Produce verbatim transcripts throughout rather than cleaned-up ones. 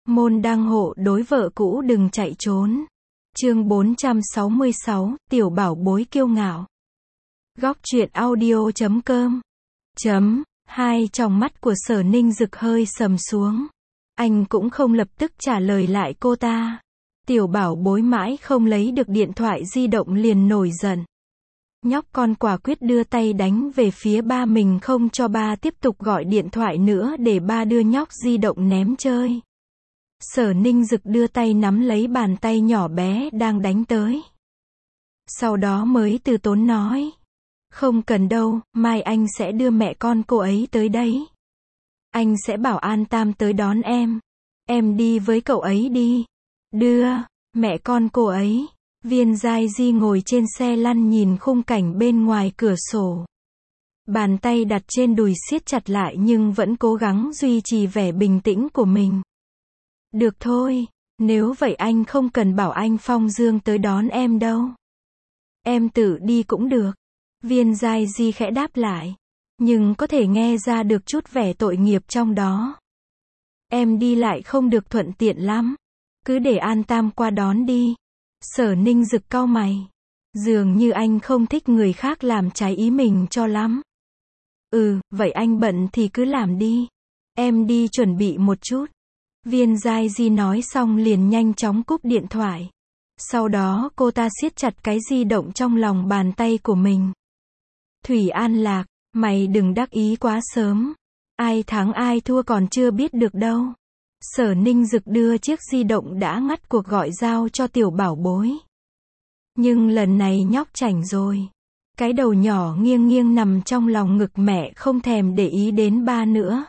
Môn đăng hộ đối vợ cũ đừng chạy trốn. Chương bốn trăm sáu mươi sáu, tiểu bảo bối kiêu ngạo. Góc truyện audio chấm com. Chấm, hai tròng mắt của Sở Ninh Dực hơi sầm xuống. Anh cũng không lập tức trả lời lại cô ta. Tiểu bảo bối mãi không lấy được điện thoại di động liền nổi giận. Nhóc con quả quyết đưa tay đánh về phía ba mình, không cho ba tiếp tục gọi điện thoại nữa để ba đưa nhóc di động ném chơi. Sở Ninh Dực đưa tay nắm lấy bàn tay nhỏ bé đang đánh tới. Sau đó mới từ tốn nói. Không cần đâu, mai anh sẽ đưa mẹ con cô ấy tới đấy. Anh sẽ bảo An Tam tới đón em. Em đi với cậu ấy đi. Đưa, mẹ con cô ấy. Viên Giai Di ngồi trên xe lăn nhìn khung cảnh bên ngoài cửa sổ. Bàn tay đặt trên đùi siết chặt lại nhưng vẫn cố gắng duy trì vẻ bình tĩnh của mình. Được thôi, nếu vậy anh không cần bảo anh Phong Dương tới đón em đâu. Em tự đi cũng được. Viên Giai Di khẽ đáp lại. Nhưng có thể nghe ra được chút vẻ tội nghiệp trong đó. Em đi lại không được thuận tiện lắm. Cứ để An Tam qua đón đi. Sở Ninh Dực cau mày. Dường như anh không thích người khác làm trái ý mình cho lắm. Ừ, vậy anh bận thì cứ làm đi. Em đi chuẩn bị một chút. Viên Giai Di nói xong liền nhanh chóng cúp điện thoại. Sau đó cô ta siết chặt cái di động trong lòng bàn tay của mình. Thủy An Lạc, mày đừng đắc ý quá sớm. Ai thắng ai thua còn chưa biết được đâu. Sở Ninh Dực đưa chiếc di động đã ngắt cuộc gọi giao cho tiểu bảo bối. Nhưng lần này nhóc chảnh rồi. Cái đầu nhỏ nghiêng nghiêng nằm trong lòng ngực mẹ, không thèm để ý đến ba nữa.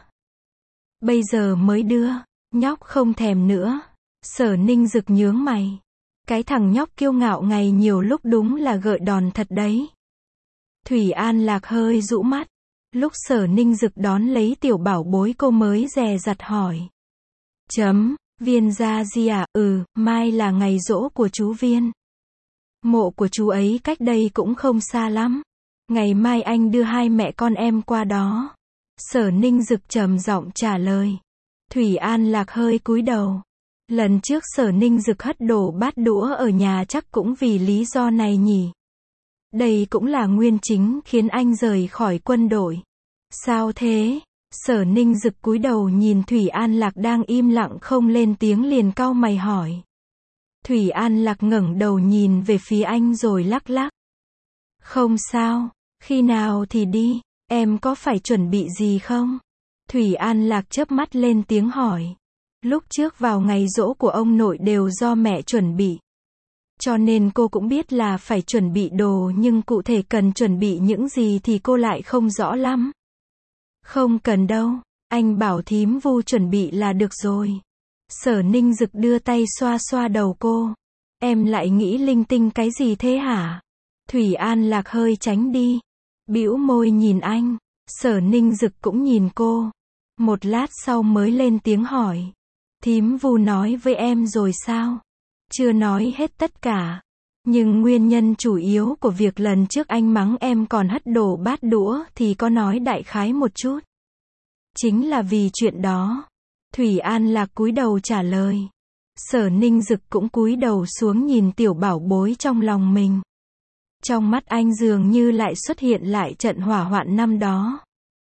Bây giờ mới đưa, nhóc không thèm nữa. Sở Ninh Dực nhướng mày. Cái thằng nhóc kiêu ngạo ngày nhiều lúc đúng là gợi đòn thật đấy. Thủy An Lạc hơi rũ mắt. Lúc Sở Ninh Dực đón lấy tiểu bảo bối cô mới dè dặt hỏi. Chấm, Viên Gia Di à, ừ, mai là ngày giỗ của chú Viên. Mộ của chú ấy cách đây cũng không xa lắm. Ngày mai anh đưa hai mẹ con em qua đó. Sở Ninh Dực trầm giọng trả lời. Thủy An Lạc hơi cúi đầu. Lần trước Sở Ninh Dực hất đổ bát đũa ở nhà chắc cũng vì lý do này nhỉ. Đây cũng là nguyên chính khiến anh rời khỏi quân đội. Sao thế? Sở Ninh Dực cúi đầu nhìn Thủy An Lạc đang im lặng không lên tiếng liền cau mày hỏi. Thủy An Lạc ngẩng đầu nhìn về phía anh rồi lắc lắc. Không sao, khi nào thì đi, em có phải chuẩn bị gì không? Thủy An Lạc chớp mắt lên tiếng hỏi. Lúc trước vào ngày giỗ của ông nội đều do mẹ chuẩn bị. Cho nên cô cũng biết là phải chuẩn bị đồ, nhưng cụ thể cần chuẩn bị những gì thì cô lại không rõ lắm. Không cần đâu, anh bảo thím Vu chuẩn bị là được rồi. Sở Ninh Dực đưa tay xoa xoa đầu cô. Em lại nghĩ linh tinh cái gì thế hả? Thủy An Lạc hơi tránh đi. Bĩu môi nhìn anh. Sở Ninh Dực cũng nhìn cô. Một lát sau mới lên tiếng hỏi. Thím Vu nói với em rồi sao? Chưa nói hết tất cả. Nhưng nguyên nhân chủ yếu của việc lần trước anh mắng em còn hất đổ bát đũa thì có nói đại khái một chút. Chính là vì chuyện đó. Thủy An Lạc cúi đầu trả lời. Sở Ninh Dực cũng cúi đầu xuống nhìn tiểu bảo bối trong lòng mình. Trong mắt anh dường như lại xuất hiện lại trận hỏa hoạn năm đó.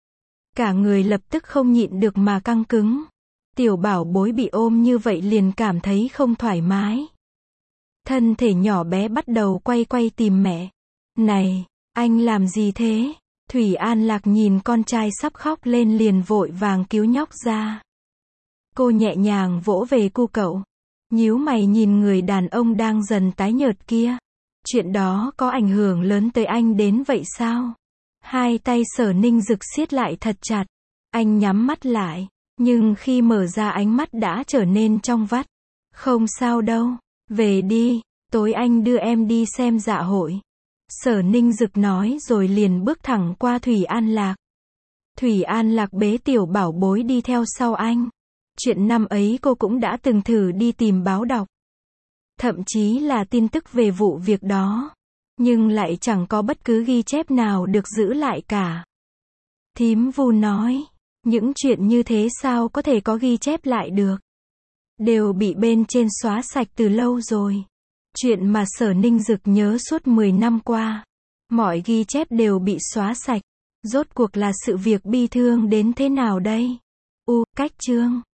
Cả người lập tức không nhịn được mà căng cứng. Tiểu bảo bối bị ôm như vậy liền cảm thấy không thoải mái. Thân thể nhỏ bé bắt đầu quay quay tìm mẹ. Này, anh làm gì thế? Thủy An Lạc nhìn con trai sắp khóc lên liền vội vàng cứu nhóc ra. Cô nhẹ nhàng vỗ về cu cậu. Nhíu mày nhìn người đàn ông đang dần tái nhợt kia. Chuyện đó có ảnh hưởng lớn tới anh đến vậy sao? Hai tay Sở Ninh Dực siết lại thật chặt. Anh nhắm mắt lại. Nhưng khi mở ra ánh mắt đã trở nên trong vắt. Không sao đâu. Về đi, tối anh đưa em đi xem dạ hội. Sở Ninh Dực nói rồi liền bước thẳng qua Thủy An Lạc. Thủy An Lạc bế tiểu bảo bối đi theo sau anh. Chuyện năm ấy cô cũng đã từng thử đi tìm báo đọc. Thậm chí là tin tức về vụ việc đó. Nhưng lại chẳng có bất cứ ghi chép nào được giữ lại cả. Thím Vu nói, những chuyện như thế sao có thể có ghi chép lại được. đều bị bên trên xóa sạch từ lâu rồi. Chuyện mà Sở Ninh Dực nhớ suốt mười năm qua. Mọi ghi chép đều bị xóa sạch. Rốt cuộc là sự việc bi thương đến thế nào đây? U, cách chương.